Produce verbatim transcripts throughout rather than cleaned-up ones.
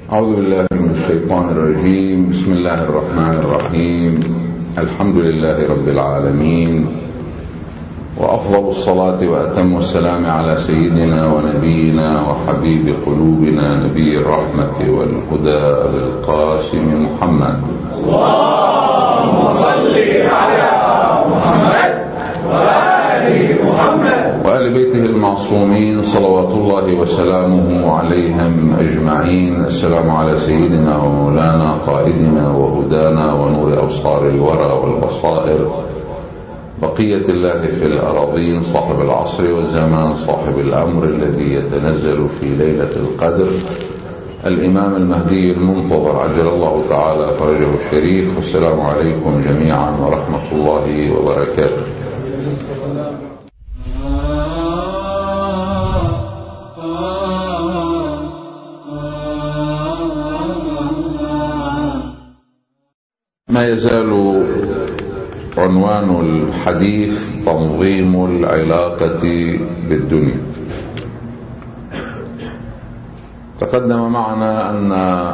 أعوذ بالله من الشيطان الرجيم. بسم الله الرحمن الرحيم. الحمد لله رب العالمين، وأفضل الصلاة وأتم السلام على سيدنا ونبينا وحبيب قلوبنا نبي الرحمة والهدى القاسم محمد. اللهم صل على محمد وآل محمد وآل بيته المعصومين صلوات الله وسلامه عليهم أجمعين. السلام على سيدنا ومولانا قائدنا وهدانا ونور أبصار الورى والبصائر، بقية الله في الأراضين، صاحب العصر والزمان، صاحب الأمر الذي يتنزل في ليلة القدر، الإمام المهدي المنتظر عجل الله تعالى فرجه الشريف. والسلام عليكم جميعا ورحمة الله وبركاته. ما يزال عنوان الحديث تنظيم العلاقة بالدنيا. تقدم معنا أن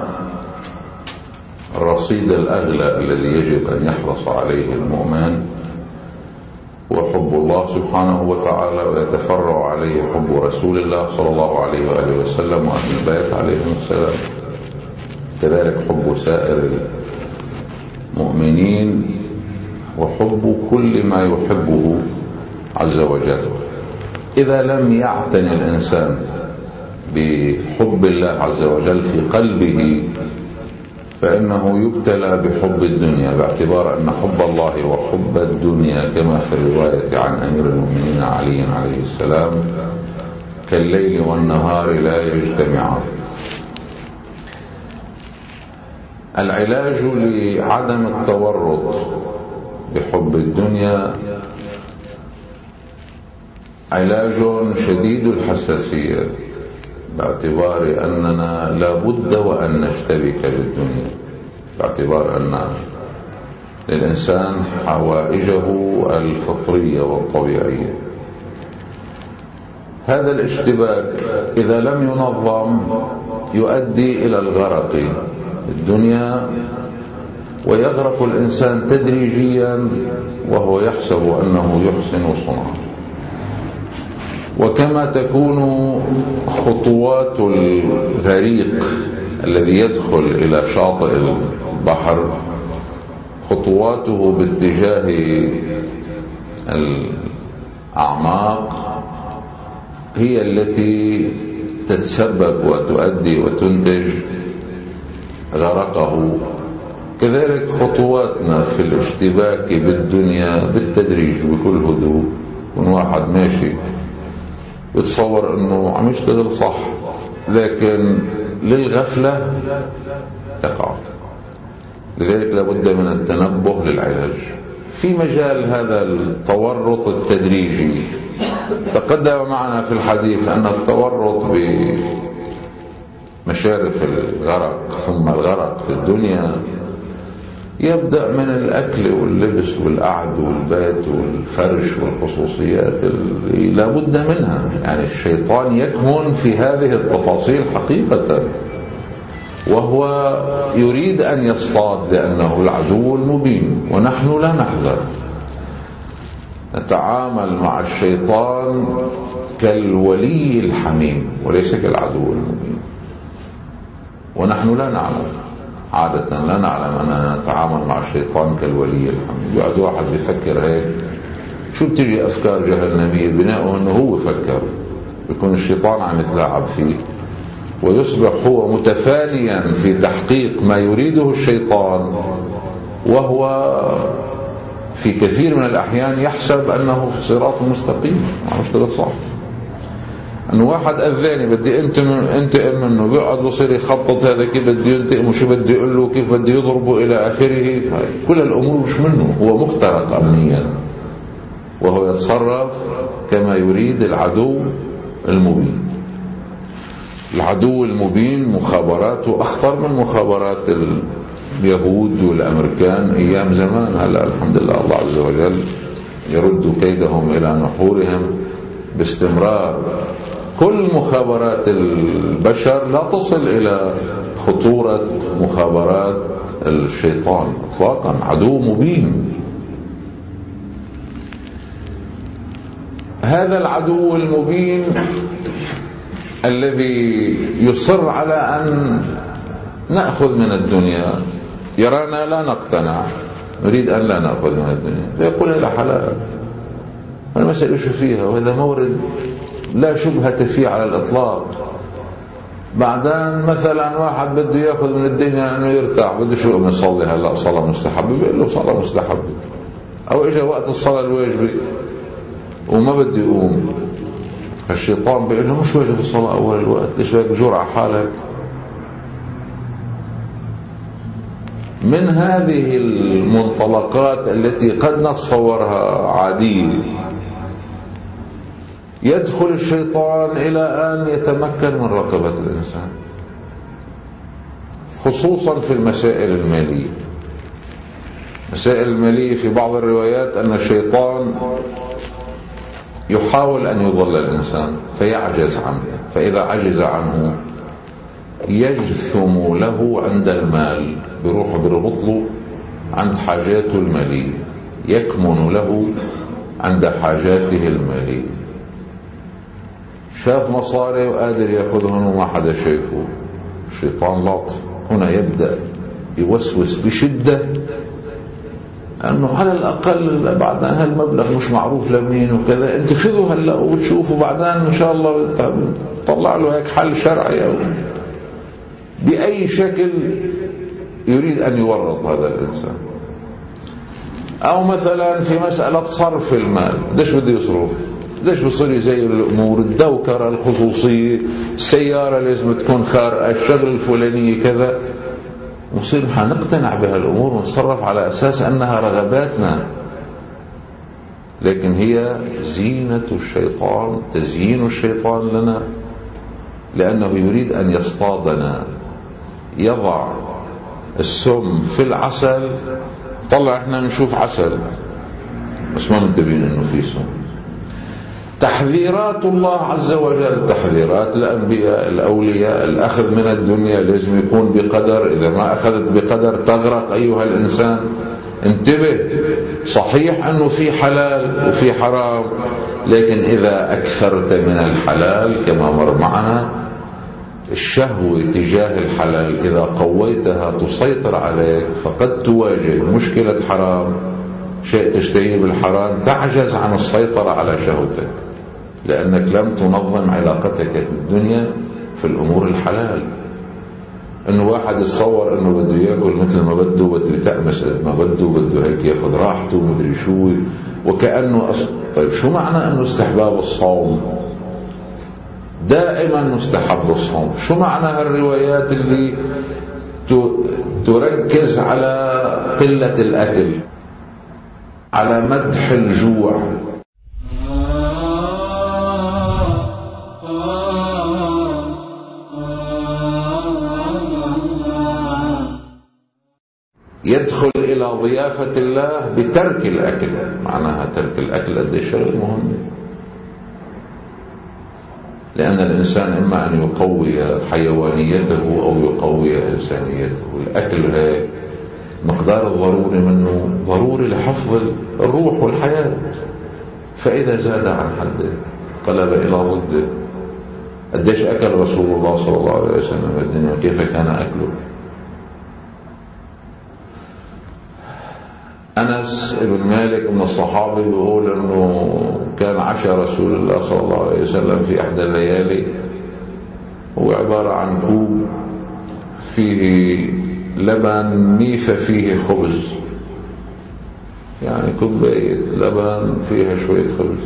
الرصيد الأغلى الذي يجب أن يحرص عليه المؤمن هو حب الله سبحانه وتعالى، ويتفرع عليه حب رسول الله صلى الله عليه وآله وسلم وأهل البيت عليهم السلام، كذلك حب سائر المؤمنين وحب كل ما يحبه عز وجل. إذا لم يعتني الإنسان بحب الله عز وجل في قلبه فإنه يبتلى بحب الدنيا، باعتبار أن حب الله وحب الدنيا كما في الرواية عن أمير المؤمنين علي عليه السلام كالليل والنهار لا يجتمعان. العلاج لعدم التورط بحب الدنيا علاج شديد الحساسية، باعتبار أننا لا بد وأن نشتبك بالدنيا، باعتبار أن للإنسان حوائجه الفطرية والطبيعية. هذا الاشتباك إذا لم ينظم يؤدي إلى الغرق في الدنيا، ويغرق الإنسان تدريجيا وهو يحسب أنه يحسن صنعا. وكما تكون خطوات الغريق الذي يدخل إلى شاطئ البحر خطواته باتجاه الأعماق هي التي تتسبب وتؤدي وتنتج غرقه، كذلك خطواتنا في الاشتباك بالدنيا بالتدريج بكل هدوء. من واحد ماشي يتصور انه عم يشتغل صح، لكن للغفلة يقع. لذلك لابد من التنبه للعلاج في مجال هذا التورط التدريجي. تقدم معنا في الحديث أن التورط بمشارف الغرق ثم الغرق في الدنيا يبدأ من الأكل واللبس والقعد والبيت والفرش والخصوصيات اللي لا بد منها. يعني الشيطان يكمن في هذه التفاصيل حقيقة، وهو يريد أن يصطاد لأنه العدو المبين، ونحن لا نحذر. نتعامل مع الشيطان كالولي الحميم وليس كالعدو المبين، ونحن لا نعلم عادة لا نعلم أننا نتعامل مع الشيطان كالولي الحميد. يقعد واحد بيفكر هيك، شو بتجي أفكار جهنمية بناءه أنه هو فكر، يكون الشيطان عم يتلاعب فيه، ويصبح هو متفانيا في تحقيق ما يريده الشيطان، وهو في كثير من الأحيان يحسب أنه في صراط مستقيم عم يشتغل صح. انه واحد اذاني بدي انتقم منه، بيقعد بصير يخطط هذا كيف بده ينتقم وشو بده يقول له كيف بده يضربه الى اخره. كل الامور مش منه، هو مخترق امنيا وهو يتصرف كما يريد العدو المبين. العدو المبين مخابراته اخطر من مخابرات اليهود والامريكان ايام زمان. هلا الحمد لله الله عز وجل يرد كيدهم الى نحورهم باستمرار، كل مخابرات البشر لا تصل إلى خطورة مخابرات الشيطان إطلاقا، عدو مبين. هذا العدو المبين الذي يصر على أن نأخذ من الدنيا، يرانا لا نقتنع، نريد أن لا نأخذ من الدنيا، فيقول هذا حلال، المسألة شو فيها، وهذا مورد لا شبهة فيه على الإطلاق. بعدين مثلا واحد بده يأخذ من الدنيا أنه يرتاح، بده شو أم يصلي هلأ صلاة مستحبة، بيقول له صلاة مستحبة، أو إجا وقت الصلاة الواجبة وما بده يقوم، الشيطان بيقول له مش واجب الصلاة أول الوقت، ليش بدك جرعة حالك. من هذه المنطلقات التي قد نتصورها عادية يدخل الشيطان إلى أن يتمكن من رقبة الإنسان، خصوصا في المسائل المالية. مسائل المالية في بعض الروايات أن الشيطان يحاول أن يضل الإنسان فيعجز عنه، فإذا عجز عنه يجثم له عند المال، بروح بربط له عند حاجاته المالية، يكمن له عند حاجاته المالية. شاف مصاري وقادر يأخذهم وما حدا شايفه، الشيطان لطف هنا يبدأ يوسوس بشدة أنه على الأقل بعدين هالمبلغ مش معروف لمين وكذا، انت خذوا هلا وتشوفوا بعدين إن شاء الله طلع له هيك حل شرعي، أو بأي شكل يريد أن يورط هذا الإنسان. أو مثلا في مسألة صرف المال، داش بده يصرف، داش بصير زي الأمور، الدوكرة الخصوصية، السيارة لازم تكون خارقة، الشغل الفلانية كذا، مصير حنقتنع بهالأمور ونتصرف على أساس أنها رغباتنا، لكن هي زينة الشيطان، تزيين الشيطان لنا، لأنه يريد أن يصطادنا، يضع السم في العسل. طلع احنا نشوف عسل بس ما منتبهين انه في سم. تحذيرات الله عز وجل، تحذيرات الأنبياء الأولياء، الأخذ من الدنيا لازم يكون بقدر، إذا ما أخذت بقدر تغرق أيها الإنسان. انتبه، صحيح أنه في حلال وفي حرام، لكن إذا أكثرت من الحلال كما مر معنا، الشهوة تجاه الحلال إذا قويتها تسيطر عليك، فقد تواجه مشكلة حرام، شيء تشتهيه بالحرام تعجز عن السيطرة على شهوتك، لأنك لم تنظم علاقتك بالدنيا في الأمور الحلال. إنه واحد يتصور إنه بده يأكل مثل ما بده، بده يتأمس ما بده، بده هيك يأخذ راحته ومدري شو، وكأنه أص... طيب شو معنى إنه استحباب الصوم؟ دائما مستحب الصوم. شو معنى هالروايات اللي تركز على قلة الأكل، على مدح الجوع؟ يدخل إلى ضيافة الله بترك الأكل، معناها ترك الأكل قد شيء مهم، لأن الإنسان إما أن يقوي حيوانيته أو يقوي إنسانيته. الأكل هيك مقدار الضروري منه ضروري لحفظ الروح والحياة، فإذا زاد عن حده قلب إلى ضده. قديش أكل رسول الله صلى الله عليه وسلم الدنيا، كيف كان أكله؟ أنس بن مالك من الصحابة بيقول أنه كان عشاء رسول الله صلى الله عليه وسلم في إحدى الليالي هو عبارة عن كوب فيه لبن ميفة فيه خبز، يعني كوباية لبن فيها شوية خبز،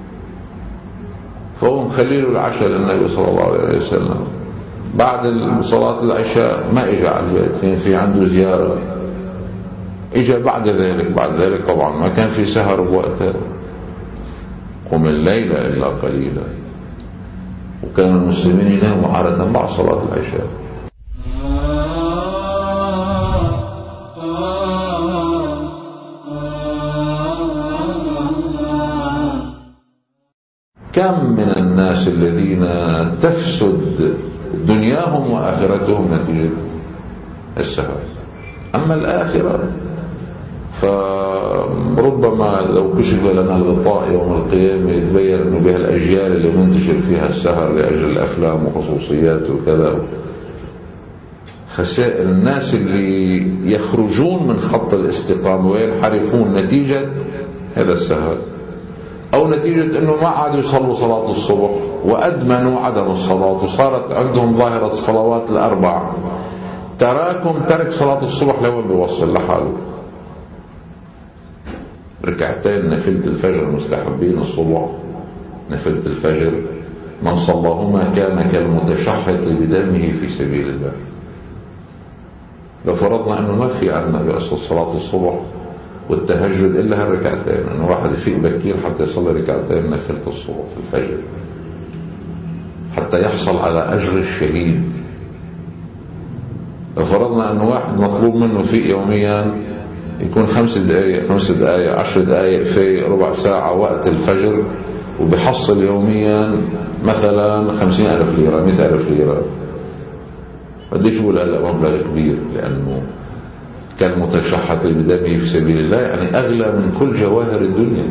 فهو مخليله العشاء للنبي صلى الله عليه وسلم. بعد صلاة العشاء ما إجا على البيت، فين في عنده زيارة، إجا بعد ذلك. بعد ذلك طبعا ما كان في سهر بوقتها، قم الليل إلا قليلا، وكان المسلمين يناموا عادة بعد صلاة العشاء. كم من الناس الذين تفسد دنياهم وآخرتهم نتيجة السهر. أما الآخرة فربما لو كشف لنا الغطاء يوم القيامة يتبين أنه بها الأجيال اللي منتشر فيها السهر لأجل الأفلام وخصوصيات وكذا، خسائر الناس اللي يخرجون من خط الاستقامة وينحرفون نتيجة هذا السهر، أو نتيجة أنه ما عادوا يصلوا صلاة الصبح وأدمنوا عدم الصلاة وصارت عندهم ظاهرة الصلوات الأربع. تراكم ترك صلاة الصبح لوين بيوصل لحاله؟ ركعتين نفلة الفجر مستحبين الصبح، نفلة الفجر من صلاهما كان كالمتشحط بدمه في سبيل الله. لو فرضنا أنه ما في عندنا بأصل صلاة الصبح والتهجد إلا هالركعتين، أنه واحد يفيق بكير حتى يصلي ركعتين نفلة الصبح في الفجر حتى يحصل على أجر الشهيد. لو فرضنا أنه واحد مطلوب منه فيق يوميا يكون خمس دقائق خمس دقائق عشر دقائق في ربع ساعة وقت الفجر، وبيحصل يوميا مثلا خمسين ألف ليرة مئة ألف ليرة. قديش يقول هلا مبلغ كبير، لأنه كان متشحط بدمه في سبيل الله، يعني أغلى من كل جواهر الدنيا،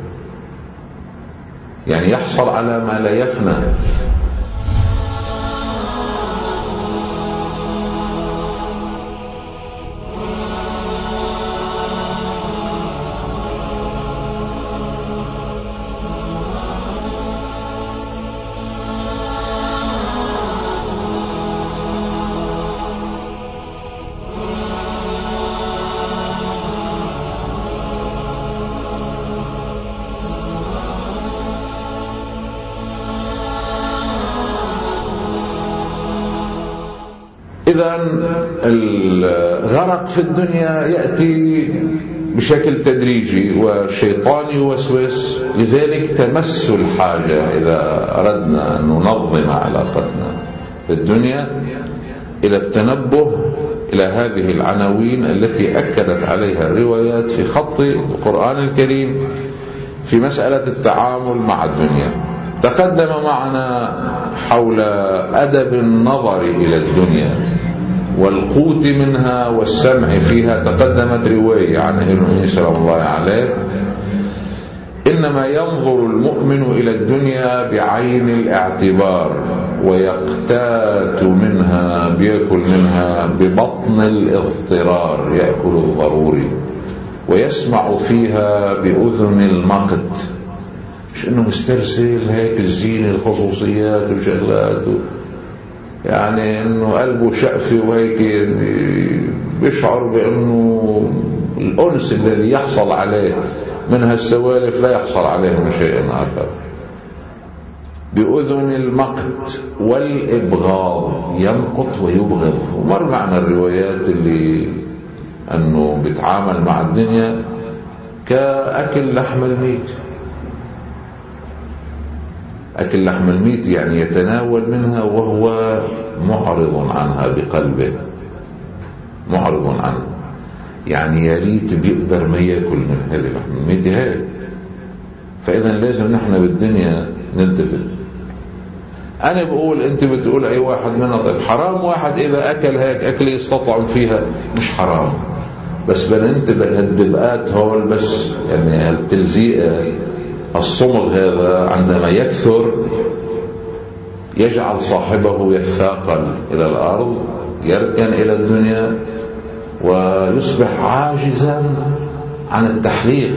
يعني يحصل على ما لا يفنى. إذن الغرق في الدنيا يأتي بشكل تدريجي والشيطان يوسوس، لذلك تمس الحاجة إذا أردنا أن ننظم علاقتنا في الدنيا إلى التنبه إلى هذه العناوين التي أكدت عليها الروايات في خط القرآن الكريم في مسألة التعامل مع الدنيا. تقدم معنا حول أدب النظر إلى الدنيا والقوت منها والسمع فيها. تقدمت رواية عن ابن سلام الله عليه: إنما ينظر المؤمن إلى الدنيا بعين الاعتبار ويقتات منها، بيأكل منها ببطن الاضطرار، يأكل الضروري، ويسمع فيها بأذن المقت. مش إنه مسترسل هيك الزينة الخصوصيات وشغلات، يعني إنه قلبه شقفي وهيك بيشعر بأنه الأنس الذي يحصل عليه من هالسوالف لا يحصل عليه من شيء آخر. بأذن المقت والإبغاض، يمقت ويبغض. ومر معنا الروايات اللي أنه بيتعامل مع الدنيا كأكل لحم الميت. أكل لحم الميت يعني يتناول منها وهو معرض عنها بقلبه، معرض عنها، يعني يا ريت بيقدر ما يأكل من هذه لحم الميت هاي. فإذا لازم نحن بالدنيا نلتفت. أنا بقول أنت بتقول أي واحد منا طيب حرام واحد إذا أكل هيك أكل يستطعم فيها؟ مش حرام، بس بننتبه هالدبقات هول بس، يعني التلزيق الصمغ هذا عندما يكثر يجعل صاحبه يثاقل إلى الأرض، يركن إلى الدنيا ويصبح عاجزا عن التحليق.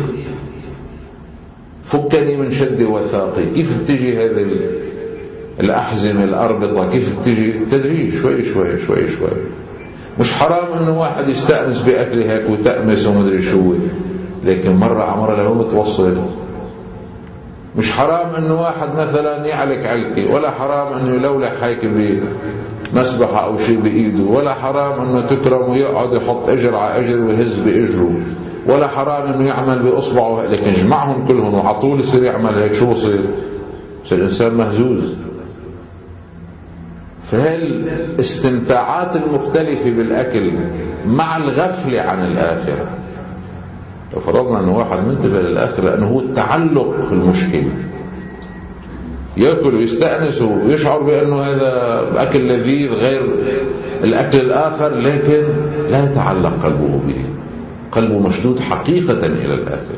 فكني من شد وثاقي. كيف بتجي هذه الأحزمة الأربطة؟ كيف بتجي؟ تدريج، شوي شوي شوي شوي. مش حرام انه واحد يستأنس بأكل هيك وتأمس ومدري شو، لكن مرة عمره لو متوصل. مش حرام انه واحد مثلا يعلك علكي، ولا حرام انه يلولح هيك بمسبحة او شيء بايده، ولا حرام انه تكرم ويقعد يحط اجر على اجر ويهز باجره، ولا حرام انه يعمل باصبعه. لكن جمعهم كلهم وعطول يصير يعمل هيك، شو بصير؟ بصير الانسان مهزوز. فهالاستمتاعات المختلفة بالأكل مع الغفلة عن الآخرة. لو فرضنا أنه واحد منتبه للآخرة، لأنه هو التعلق المشكل. يأكل ويستأنس ويشعر بأنه هذا أكل لذيذ غير الأكل الآخر، لكن لا يتعلق قلبه به، قلبه مشدود حقيقة إلى الآخر.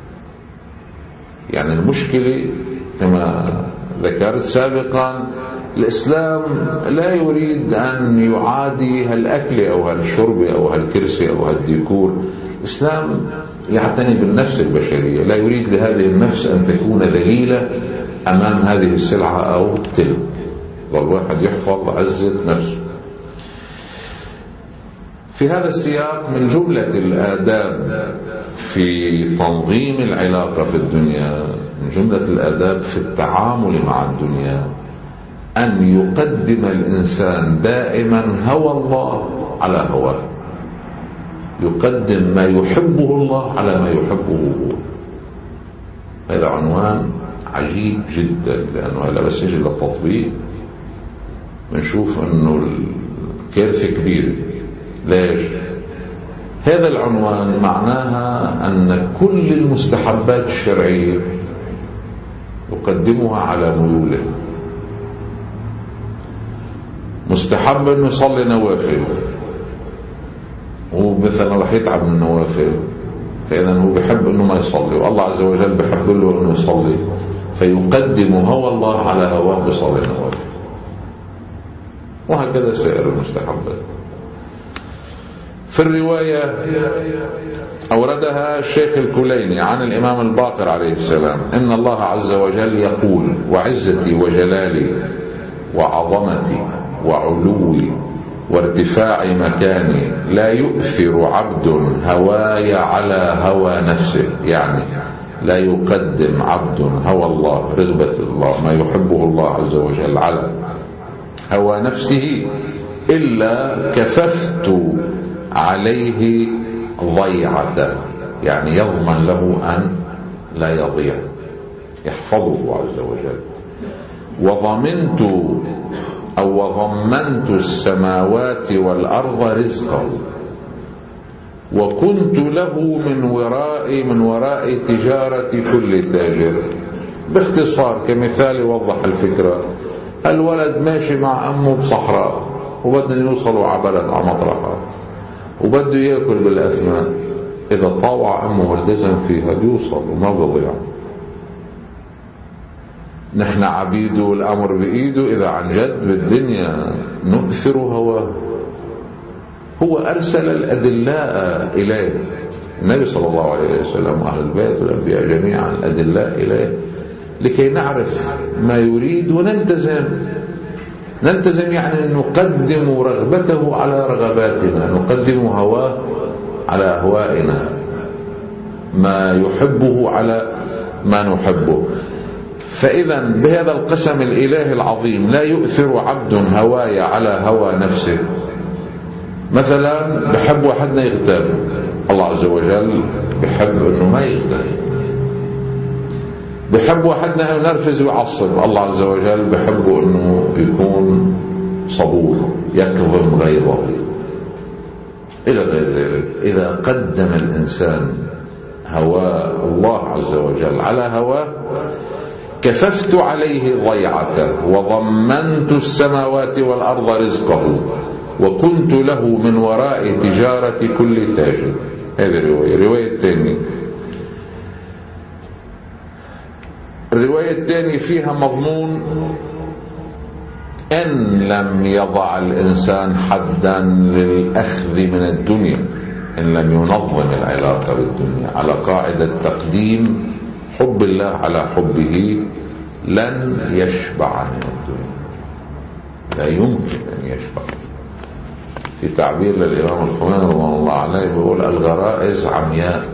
يعني المشكلة كما ذكرت سابقا، الإسلام لا يريد أن يعادي هالأكل أو هالشرب أو هالكرسي أو هالديكور. الإسلام يعتني بالنفس البشرية، لا يريد لهذه النفس أن تكون ذليلة أمام هذه السلعة أو تلك. والواحد يحفظ عزة نفسه. في هذا السياق من جملة الآداب في تنظيم العلاقة في الدنيا، من جملة الآداب في التعامل مع الدنيا، أن يقدم الإنسان دائما هوى الله على هواه، يقدم ما يحبه الله على ما يحبه هو. هذا عنوان عجيب جدا، لأنه هلا بس يجي للتطبيق بنشوف أنه الكارثة كبيرة. ليش؟ هذا العنوان معناها أن كل المستحبات الشرعية يقدمها على ميوله. مستحب أنه يصلي نوافل، هو مثلا رح يتعب من النوافل، فإذا هو بيحب أنه ما يصلي، والله عز وجل بيحب له أنه يصلي، فيقدم هوى الله على هواه بصلي نوافل. وهكذا سائر المستحبات. في الرواية أوردها الشيخ الكليني عن الإمام الباقر عليه السلام: إن الله عز وجل يقول: وعزتي وجلالي وعظمتي وعلوي وارتفاع مكاني لا يؤثر عبد هواي على هوى نفسه. يعني لا يقدم عبد هوى الله، رغبة الله، ما يحبه الله عز وجل، على هوى نفسه إلا كففت عليه ضيعته. يعني يضمن له أن لا يضيع، يحفظه عز وجل. وضمنت أو وضمنت السماوات والأرض رزقه، وكنت له من وراء من وراء تجارة كل تاجر. باختصار كمثال يوضح الفكرة: الولد ماشي مع أمه بصحراء وبدنا يوصلوا عبلا على مطرحها، وبده يأكل بالأثناء. إذا طاوع أمه والتزم فيها بيوصل وما بضيع. نحن عبيده، الأمر بإيده. إذا عن جد بالدنيا نؤثر هواه، هو أرسل الأدلاء إليه، النبي صلى الله عليه وسلم وأهل البيت والأنبياء جميعا الأدلاء إليه، لكي نعرف ما يريد ونلتزم. نلتزم يعني نقدم رغبته على رغباتنا، نقدم هواه على أهوائنا، ما يحبه على ما نحبه. فإذا بهذا القسم الإله العظيم لا يؤثر عبد هواي على هوى نفسه. مثلا بحب واحدنا يغتاب، الله عز وجل بحب أنه ما يغتاب. بحب واحدنا ينرفز ويعصب، الله عز وجل بحب أنه يكون صبور يكظم غيظه إلى غير ذلك. إذا قدم الإنسان هوى الله عز وجل على هواه كففت عليه ضيعته، وضمنت السماوات والأرض رزقه، وكنت له من وراء تجارة كل تاجر. هذه الرواية. الرواية الثانية الرواية الثانية فيها مضمون: إن لم يضع الإنسان حدا للأخذ من الدنيا، إن لم ينظم العلاقة بالدنيا على قاعدة تقديم حب الله على حبه، لن يشبع من الدنيا، لا يمكن أن يشبع. في تعبير للإمام الخميني رضوان الله عليه بيقول: الغرائز عمياء.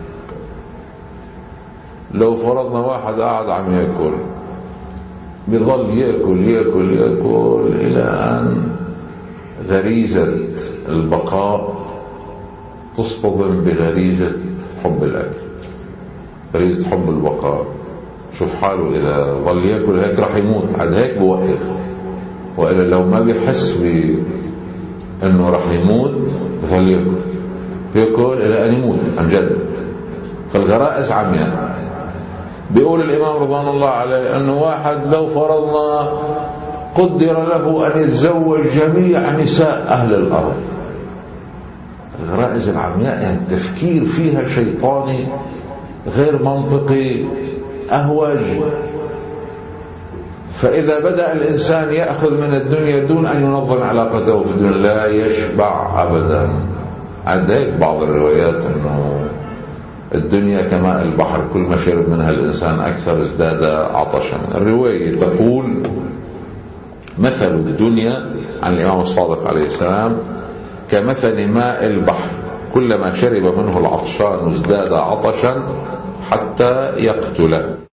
لو فرضنا واحد قاعد عم يأكل، بيظل يأكل يأكل يأكل إلى أن غريزة البقاء تصطدم بغريزة حب الأكل، غريزة حب البقاء. شوف حاله إذا ظل يأكل هيك راح يموت، عاد هيك بوقف. وإلا لو ما بيحس بأنه راح يموت بظل يأكل يأكل إلى أن يموت عن جد. فالغرائز عمياء. بيقول الإمام رضوان الله عليه أنه واحد لو فرضنا قدر له أن يتزوج جميع نساء أهل الأرض، الغرائز العمياء يعني التفكير فيها شيطاني غير منطقي أهوج. فإذا بدأ الإنسان يأخذ من الدنيا دون أن ينظم علاقته في الدنيا لا يشبع أبدا. عند هيك بعض الروايات أنه الدنيا كماء البحر، كل ما شرب منها الإنسان أكثر ازداد عطشا. الرواية تقول مثل الدنيا عن الإمام الصادق عليه السلام كمثل ماء البحر، كلما شرب منه العطشان ازداد عطشا حتى يقتله.